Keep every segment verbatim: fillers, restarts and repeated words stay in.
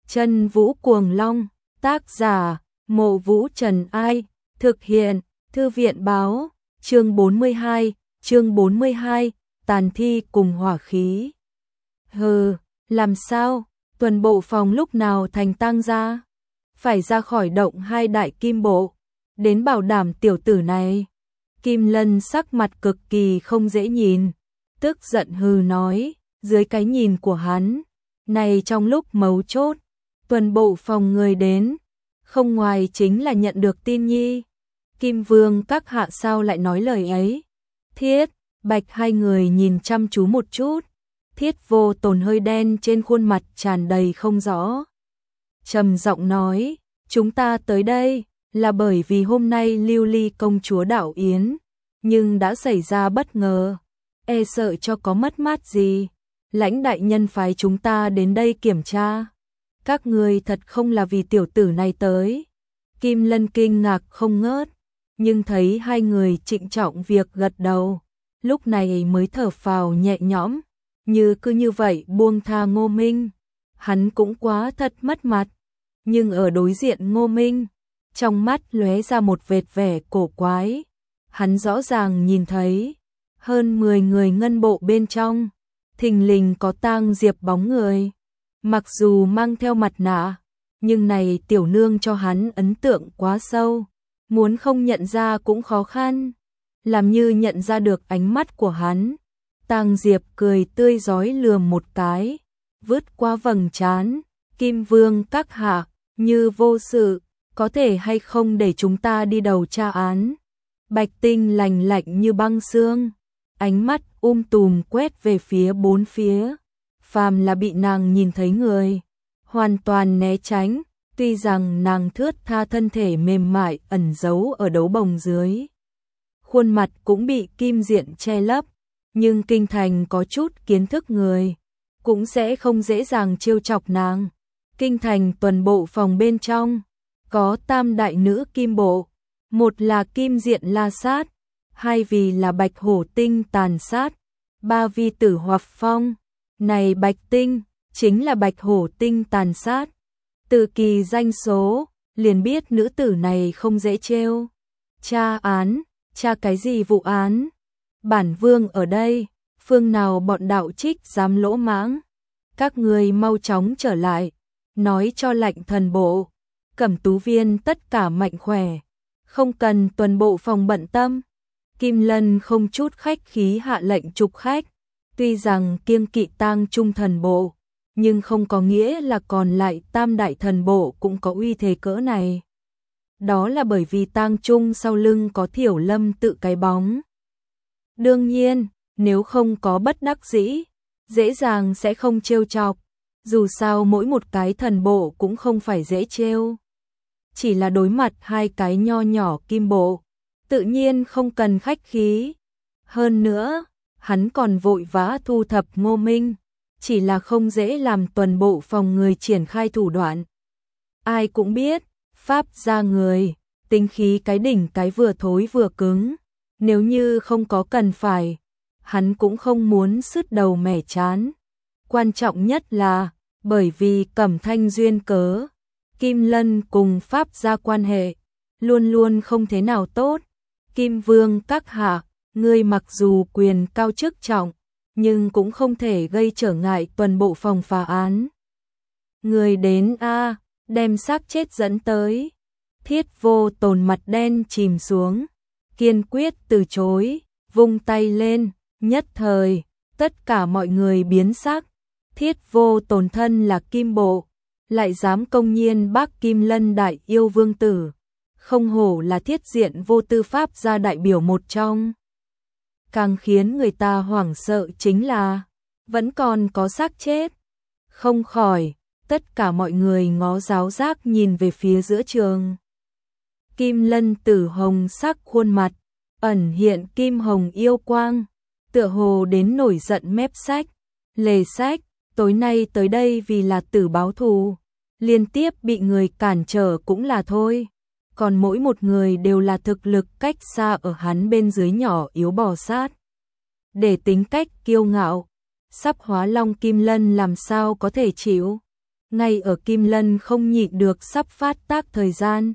Chân Vũ Cuồng Long, tác giả, Mộ Vũ Trần Ai, thực hiện, Thư viện Báo, chương bốn mươi hai, chương bốn mươi hai, tàn thi cùng hỏa khí. Hừ, làm sao, tuần bộ phòng lúc nào thành tang gia? Phải ra khỏi động hai đại kim bộ, đến bảo đảm tiểu tử này. Kim Lân sắc mặt cực kỳ không dễ nhìn, tức giận hừ nói, dưới cái nhìn của hắn, này trong lúc mấu chốt, tuần bộ phòng người đến, không ngoài chính là nhận được tin nhi. Kim Vương các hạ sao lại nói lời ấy? Thiết, Bạch hai người nhìn chăm chú một chút, Thiết Vô Tồn hơi đen trên khuôn mặt tràn đầy không rõ. Trầm giọng nói, chúng ta tới đây là bởi vì hôm nay Lưu Ly công chúa đảo yến, nhưng đã xảy ra bất ngờ, e sợ cho có mất mát gì. Lãnh đại nhân phái chúng ta đến đây kiểm tra. Các người thật không là vì tiểu tử này tới. Kim Lân kinh ngạc không ngớt, nhưng thấy hai người trịnh trọng việc gật đầu, lúc này mới thở phào nhẹ nhõm, như cứ như vậy buông tha Ngô Minh. Hắn cũng quá thật mất mặt, nhưng ở đối diện Ngô Minh, trong mắt lóe ra một vệt vẻ cổ quái. Hắn rõ ràng nhìn thấy, hơn mười người ngân bộ bên trong, thình lình có Tang Diệp bóng người. Mặc dù mang theo mặt nạ, nhưng này tiểu nương cho hắn ấn tượng quá sâu, muốn không nhận ra cũng khó khăn. Làm như nhận ra được ánh mắt của hắn, Tang Diệp cười tươi rói lườm một cái, vứt qua vầng trán, Kim Vương các hạ, như vô sự, có thể hay không để chúng ta đi đầu tra án. Bạch Tinh lạnh lạnh như băng xương, ánh mắt um tùm quét về phía bốn phía, phàm là bị nàng nhìn thấy người, hoàn toàn né tránh, tuy rằng nàng thướt tha thân thể mềm mại ẩn giấu ở đấu bồng dưới. Khuôn mặt cũng bị kim diện che lấp, nhưng kinh thành có chút kiến thức người, cũng sẽ không dễ dàng trêu chọc nàng. Kinh thành tuần bộ phòng bên trong, có tam đại nữ kim bộ, một là kim diện la sát, hai vì là bạch hổ tinh tàn sát, ba vi tử Hoặc Phong. Này Bạch Tinh, chính là bạch hổ tinh tàn sát. Từ kỳ danh số, liền biết nữ tử này không dễ trêu. Tra án, tra cái gì vụ án? Bản vương ở đây, phương nào bọn đạo trích dám lỗ mãng? Các người mau chóng trở lại, nói cho lệnh thần bộ, Cẩm Tú Viên tất cả mạnh khỏe, không cần tuần bộ phòng bận tâm. Kim Lân không chút khách khí hạ lệnh trục khách, tuy rằng kiêng kỵ Tang Trung thần bộ, nhưng không có nghĩa là còn lại tam đại thần bộ cũng có uy thế cỡ này. Đó là bởi vì Tang Trung sau lưng có Thiểu Lâm tự cái bóng. Đương nhiên, nếu không có bất đắc dĩ, dễ dàng sẽ không trêu chọc, dù sao mỗi một cái thần bộ cũng không phải dễ trêu. Chỉ là đối mặt hai cái nho nhỏ kim bộ, tự nhiên không cần khách khí. Hơn nữa, hắn còn vội vã thu thập Ngô Minh, chỉ là không dễ làm tuần bộ phòng người triển khai thủ đoạn. Ai cũng biết, pháp gia người, tính khí cái đỉnh cái vừa thối vừa cứng, nếu như không có cần phải, hắn cũng không muốn sứt đầu mẻ chán. Quan trọng nhất là, bởi vì Cẩm Thanh duyên cớ, Kim Lân cùng pháp gia quan hệ, luôn luôn không thế nào tốt. Kim Vương các hạ, ngươi mặc dù quyền cao chức trọng, nhưng cũng không thể gây trở ngại tuần bộ phòng phá án. Người đến a, đem xác chết dẫn tới. Thiết Vô Tồn mặt đen chìm xuống, kiên quyết từ chối, vung tay lên, nhất thời, tất cả mọi người biến sắc. Thiết Vô Tồn thân là kim bộ, lại dám công nhiên bác Kim Lân đại yêu vương tử, không hổ là thiết diện vô tư pháp gia đại biểu một trong. Càng khiến người ta hoảng sợ chính là, vẫn còn có xác chết. Không khỏi, tất cả mọi người ngó giáo giác nhìn về phía giữa trường. Kim Lân tử hồng sắc khuôn mặt, ẩn hiện kim hồng yêu quang, tựa hồ đến nổi giận mép sách. Lề sách, tối nay tới đây vì là tử báo thù, liên tiếp bị người cản trở cũng là thôi. Còn mỗi một người đều là thực lực cách xa ở hắn bên dưới nhỏ yếu bò sát. Để tính cách kiêu ngạo, sắp hóa long Kim Lân làm sao có thể chịu. ngay ở Kim Lân không nhịn được sắp phát tác thời gian.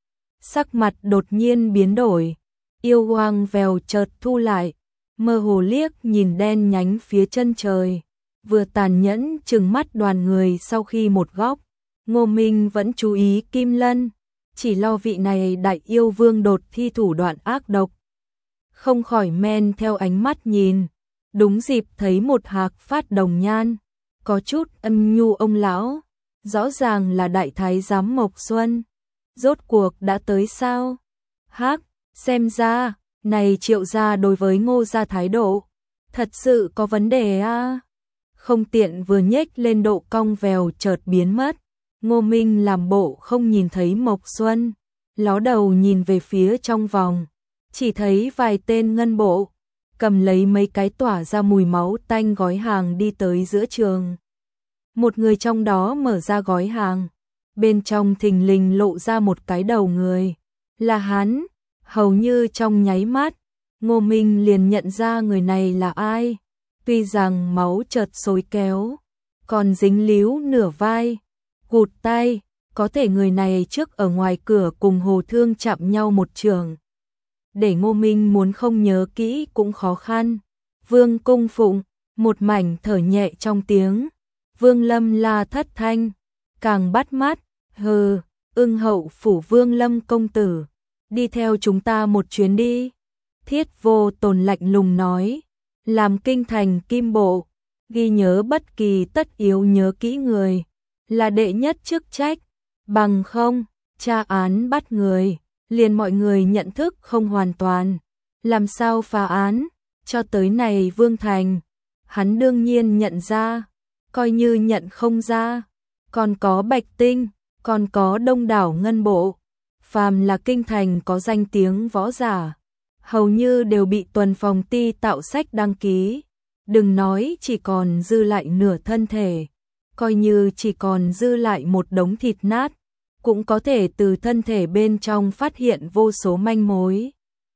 Sắc mặt đột nhiên biến đổi, yêu hoang vèo chợt thu lại, mơ hồ liếc nhìn đen nhánh phía chân trời, vừa tàn nhẫn trừng mắt đoàn người sau khi một góc. Ngô Minh vẫn chú ý Kim Lân, chỉ lo vị này đại yêu vương đột thi thủ đoạn ác độc. Không khỏi men theo ánh mắt nhìn, đúng dịp thấy một hạc phát đồng nhan, có chút âm nhu ông lão, rõ ràng là đại thái giám Mộc Xuân. Rốt cuộc đã tới sao? Hắc, xem ra, này Triệu gia đối với Ngô gia thái độ, thật sự có vấn đề a. À? Không tiện vừa nhếch lên độ cong vèo chợt biến mất. Ngô Minh làm bộ không nhìn thấy Mộc Xuân, ló đầu nhìn về phía trong vòng, chỉ thấy vài tên ngân bộ, cầm lấy mấy cái tỏa ra mùi máu tanh gói hàng đi tới giữa trường. Một người trong đó mở ra gói hàng, bên trong thình lình lộ ra một cái đầu người, là hắn. Hầu như trong nháy mắt, Ngô Minh liền nhận ra người này là ai, tuy rằng máu chợt xối kéo, còn dính líu nửa vai, gụt tay, có thể người này trước ở ngoài cửa cùng Hồ Thương chạm nhau một trường. Để Ngô Minh muốn không nhớ kỹ cũng khó khăn. Vương Cung Phụng, một mảnh thở nhẹ trong tiếng. Vương Lâm la thất thanh, càng bắt mắt, hừ, Ưng Hậu phủ Vương Lâm công tử, đi theo chúng ta một chuyến đi. Thiết Vô Tồn lạnh lùng nói, làm kinh thành kim bộ, ghi nhớ bất kỳ tất yếu nhớ kỹ người, là đệ nhất chức trách, bằng không, tra án bắt người, liền mọi người nhận thức không hoàn toàn, làm sao phá án, cho tới này Vương Thành, hắn đương nhiên nhận ra, coi như nhận không ra, còn có Bạch Tinh, còn có đông đảo ngân bộ, phàm là kinh thành có danh tiếng võ giả, hầu như đều bị tuần phòng ti tạo sách đăng ký, đừng nói chỉ còn dư lại nửa thân thể, coi như chỉ còn dư lại một đống thịt nát, cũng có thể từ thân thể bên trong phát hiện vô số manh mối.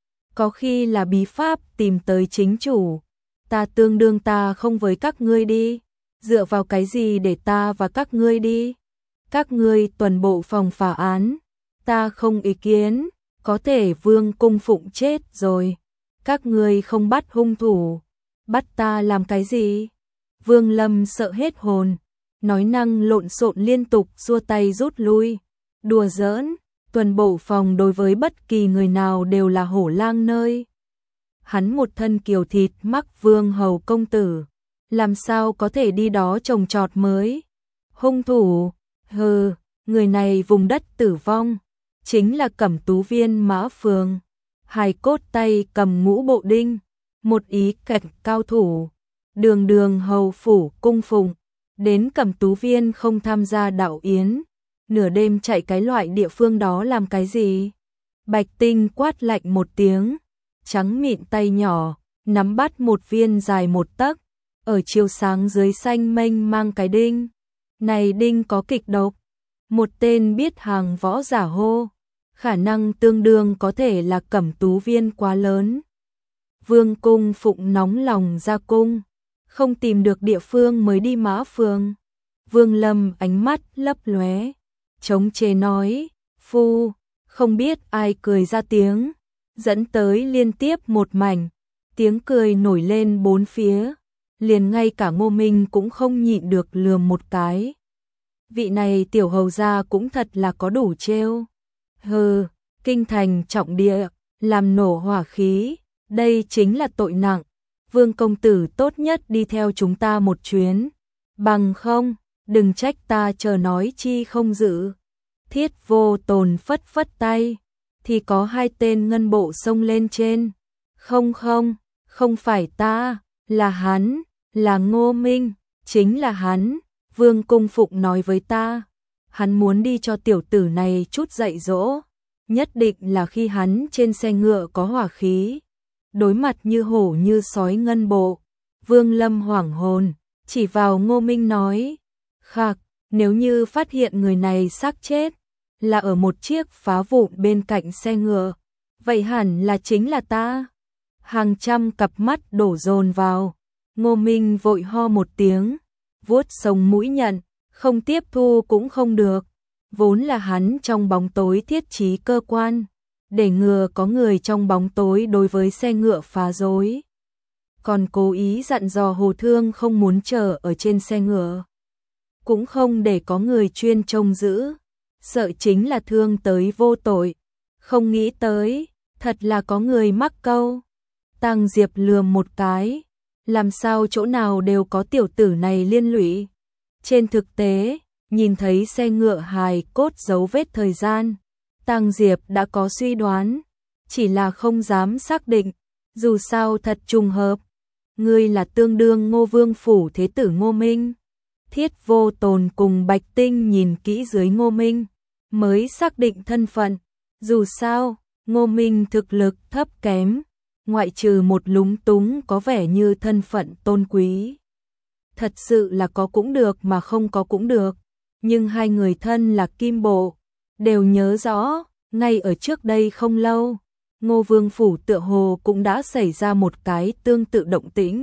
Có khi là bí pháp tìm tới chính chủ, ta tương đương ta không với các ngươi đi, dựa vào cái gì để ta và các ngươi đi? Các ngươi tuần bộ phòng phá án, ta không ý kiến, có thể Vương Cung Phụng chết rồi, các ngươi không bắt hung thủ, bắt ta làm cái gì? Vương Lâm sợ hết hồn, nói năng lộn xộn liên tục xua tay rút lui, đùa giỡn, tuần bộ phòng đối với bất kỳ người nào đều là hổ lang nơi. Hắn một thân kiều thịt mắc Vương hầu công tử, làm sao có thể đi đó trồng trọt mới? Hung thủ, hừ, người này vùng đất tử vong, chính là Cẩm Tú Viên Mã Phường, hài cốt tay cầm ngũ bộ đinh, một ý cảnh cao thủ, đường đường hầu phủ cung phụng, đến Cẩm Tú Viên không tham gia đạo yến, nửa đêm chạy cái loại địa phương đó làm cái gì? Bạch Tinh quát lạnh một tiếng, trắng mịn tay nhỏ, nắm bắt một viên dài một tấc, ở chiều sáng dưới xanh mênh mang cái đinh. Này đinh có kịch độc, một tên biết hàng võ giả hô, khả năng tương đương có thể là Cẩm Tú Viên quá lớn. Vương Cung Phụng nóng lòng ra cung, không tìm được địa phương mới đi Mã Phường. Vương Lâm ánh mắt lấp lóe, chống chế nói, phu, không biết ai cười ra tiếng, dẫn tới liên tiếp một mảnh, tiếng cười nổi lên bốn phía, liền ngay cả Ngô Minh cũng không nhịn được lườm một cái. Vị này tiểu hầu gia cũng thật là có đủ trêu. Hừ, kinh thành trọng địa, làm nổ hỏa khí, đây chính là tội nặng. Vương công tử tốt nhất đi theo chúng ta một chuyến, bằng không, đừng trách ta chờ nói chi không giữ. Thiết Vô Tồn phất phất tay, thì có hai tên ngân bộ xông lên trên. Không không, không phải ta, là hắn, là Ngô Minh, chính là hắn. Vương Cung Phụng nói với ta, hắn muốn đi cho tiểu tử này chút dạy dỗ, nhất định là khi hắn trên xe ngựa có hỏa khí, đối mặt như hổ như sói ngân bộ. Vương Lâm hoảng hồn, chỉ vào Ngô Minh nói, khạc, nếu như phát hiện người này xác chết, là ở một chiếc phá vụn bên cạnh xe ngựa, vậy hẳn là chính là ta. Hàng trăm cặp mắt đổ dồn vào, Ngô Minh vội ho một tiếng, vuốt sống mũi nhận, không tiếp thu cũng không được, vốn là hắn trong bóng tối thiết trí cơ quan, để ngừa có người trong bóng tối đối với xe ngựa phá rối. Còn cố ý dặn dò Hồ Thương không muốn chờ ở trên xe ngựa, cũng không để có người chuyên trông giữ, sợ chính là thương tới vô tội. Không nghĩ tới, thật là có người mắc câu. Tang Diệp lườm một cái, làm sao chỗ nào đều có tiểu tử này liên lụy. Trên thực tế, nhìn thấy xe ngựa hài cốt dấu vết thời gian, Tang Diệp đã có suy đoán, chỉ là không dám xác định, dù sao thật trùng hợp. Ngươi là tương đương Ngô Vương phủ thế tử Ngô Minh. Thiết Vô Tồn cùng Bạch Tinh nhìn kỹ dưới Ngô Minh, mới xác định thân phận. Dù sao, Ngô Minh thực lực thấp kém, ngoại trừ một lúng túng có vẻ như thân phận tôn quý. Thật sự là có cũng được mà không có cũng được, nhưng hai người thân là Kim Bộ, đều nhớ rõ, ngay ở trước đây không lâu, Ngô Vương phủ tựa hồ cũng đã xảy ra một cái tương tự động tĩnh.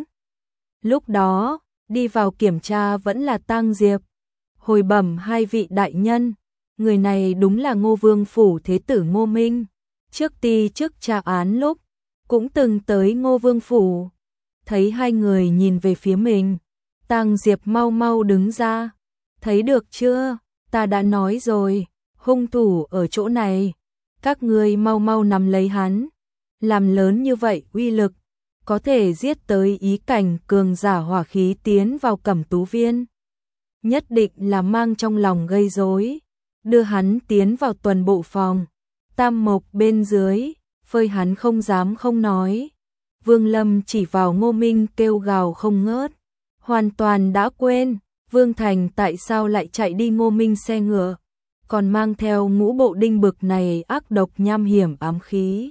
Lúc đó, đi vào kiểm tra vẫn là Tang Diệp, hồi bẩm hai vị đại nhân, người này đúng là Ngô Vương phủ thế tử Ngô Minh, trước ti trước tra án lúc, cũng từng tới Ngô Vương phủ. Thấy hai người nhìn về phía mình, Tang Diệp mau mau đứng ra, thấy được chưa, ta đã nói rồi, hung thủ ở chỗ này, các ngươi mau mau nắm lấy hắn, làm lớn như vậy uy lực, có thể giết tới ý cảnh cường giả hỏa khí tiến vào Cẩm Tú Viên. Nhất định là mang trong lòng gây rối, đưa hắn tiến vào tuần bộ phòng, tam mộc bên dưới, phơi hắn không dám không nói. Vương Lâm chỉ vào Ngô Minh kêu gào không ngớt, hoàn toàn đã quên, Vương Thành tại sao lại chạy đi Ngô Minh xe ngựa, còn mang theo ngũ bộ đinh bực này ác độc nham hiểm ám khí.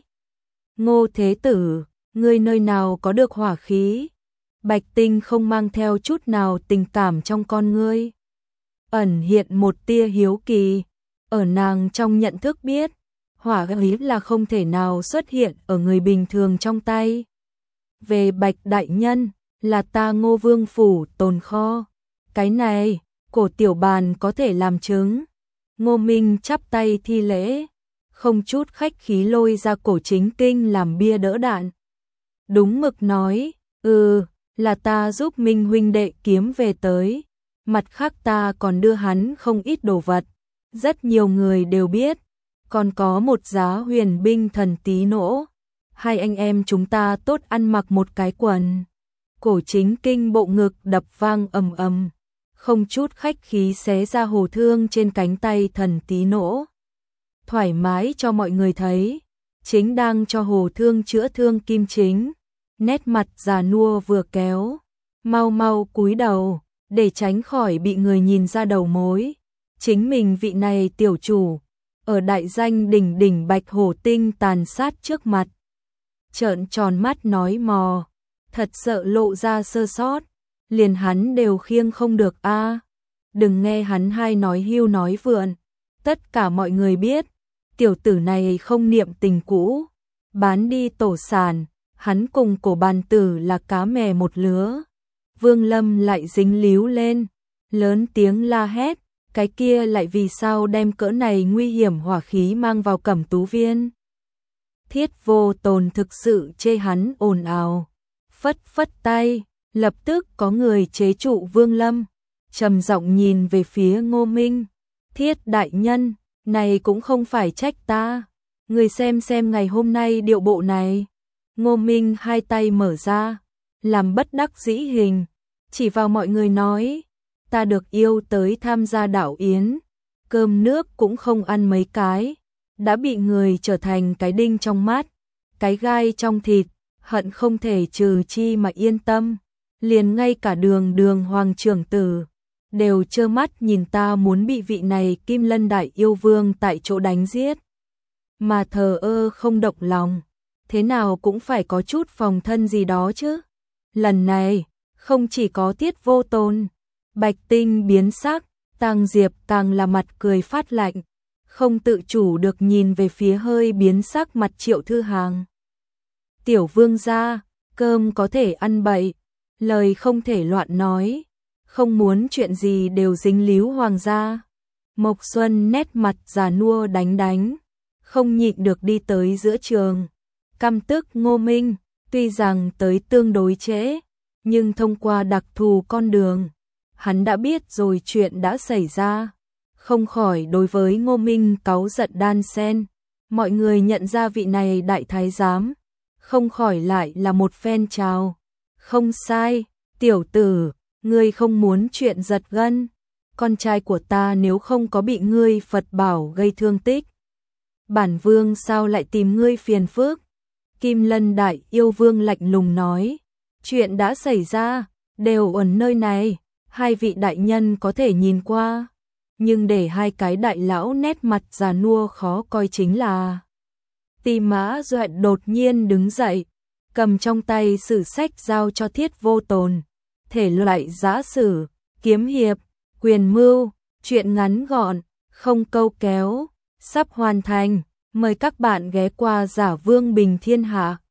Ngô Thế Tử, ngươi nơi nào có được hỏa khí? Bạch Tinh không mang theo chút nào tình cảm trong con ngươi, ẩn hiện một tia hiếu kỳ, ở nàng trong nhận thức biết, hỏa khí là không thể nào xuất hiện ở người bình thường trong tay. Về Bạch đại nhân, là ta Ngô Vương phủ tồn kho, cái này, cổ tiểu bàn có thể làm chứng. Ngô Minh chắp tay thi lễ, không chút khách khí lôi ra cổ chính kinh làm bia đỡ đạn. Đúng mực nói, ừ, là ta giúp Minh huynh đệ kiếm về tới, mặt khác ta còn đưa hắn không ít đồ vật, rất nhiều người đều biết, còn có một giá huyền binh thần tí nỗ, hai anh em chúng ta tốt ăn mặc một cái quần. Cổ chính kinh bộ ngực đập vang ầm ầm, không chút khách khí xé ra Hồ Thương trên cánh tay thần tí nỗ. Thoải mái cho mọi người thấy, chính đang cho Hồ Thương chữa thương Kim Chính, nét mặt già nua vừa kéo, mau mau cúi đầu, để tránh khỏi bị người nhìn ra đầu mối. Chính mình vị này tiểu chủ, ở đại danh đỉnh đỉnh Bạch Hổ Tinh tàn sát trước mặt. Trợn tròn mắt nói mò, thật sợ lộ ra sơ sót, liền hắn đều khiêng không được a. Đừng nghe hắn hay nói hưu nói vượn, tất cả mọi người biết, tiểu tử này không niệm tình cũ, bán đi tổ sản, hắn cùng cổ bàn tử là cá mè một lứa. Vương Lâm lại dính líu lên, lớn tiếng la hét, cái kia lại vì sao đem cỡ này nguy hiểm hỏa khí mang vào Cẩm Tú Viên. Thiết Vô Tồn thực sự chê hắn ồn ào, phất phất tay, lập tức có người chế trụ Vương Lâm, trầm giọng nhìn về phía Ngô Minh, Thiết đại nhân, này cũng không phải trách ta, người xem xem ngày hôm nay điệu bộ này. Ngô Minh hai tay mở ra, làm bất đắc dĩ hình, chỉ vào mọi người nói, ta được yêu tới tham gia đảo yến, cơm nước cũng không ăn mấy cái, đã bị người trở thành cái đinh trong mắt, cái gai trong thịt, hận không thể trừ chi mà yên tâm, liền ngay cả đường đường hoàng trưởng tử, đều trơ mắt nhìn ta muốn bị vị này Kim Lân đại yêu vương tại chỗ đánh giết, mà thờ ơ không động lòng, thế nào cũng phải có chút phòng thân gì đó chứ. Lần này, không chỉ có Thiết Vô Tồn, Bạch Tinh biến sắc, Tang Diệp càng là mặt cười phát lạnh, không tự chủ được nhìn về phía hơi biến sắc mặt Triệu Thư Hàng. Tiểu vương gia, cơm có thể ăn bậy, lời không thể loạn nói, không muốn chuyện gì đều dính líu hoàng gia. Mộc Xuân nét mặt già nua đánh đánh, không nhịn được đi tới giữa trường. Căm tức Ngô Minh, tuy rằng tới tương đối trễ, nhưng thông qua đặc thù con đường, hắn đã biết rồi chuyện đã xảy ra. Không khỏi đối với Ngô Minh cáu giận đan sen. Mọi người nhận ra vị này đại thái giám, không khỏi lại là một phen chào. Không sai, tiểu tử, ngươi không muốn chuyện giật gân. Con trai của ta nếu không có bị ngươi Phật bảo gây thương tích, bản vương sao lại tìm ngươi phiền phức? Kim Lân đại yêu vương lạnh lùng nói, chuyện đã xảy ra, đều ở nơi này, hai vị đại nhân có thể nhìn qua. Nhưng để hai cái đại lão nét mặt già nua khó coi chính là Tỳ Mã Duệ đột nhiên đứng dậy, cầm trong tay sử sách giao cho Thiết Vô Tồn. Thể loại giã sử, kiếm hiệp, quyền mưu, chuyện ngắn gọn, không câu kéo, sắp hoàn thành. Mời các bạn ghé qua Giả Vương Bình Thiên Hạ.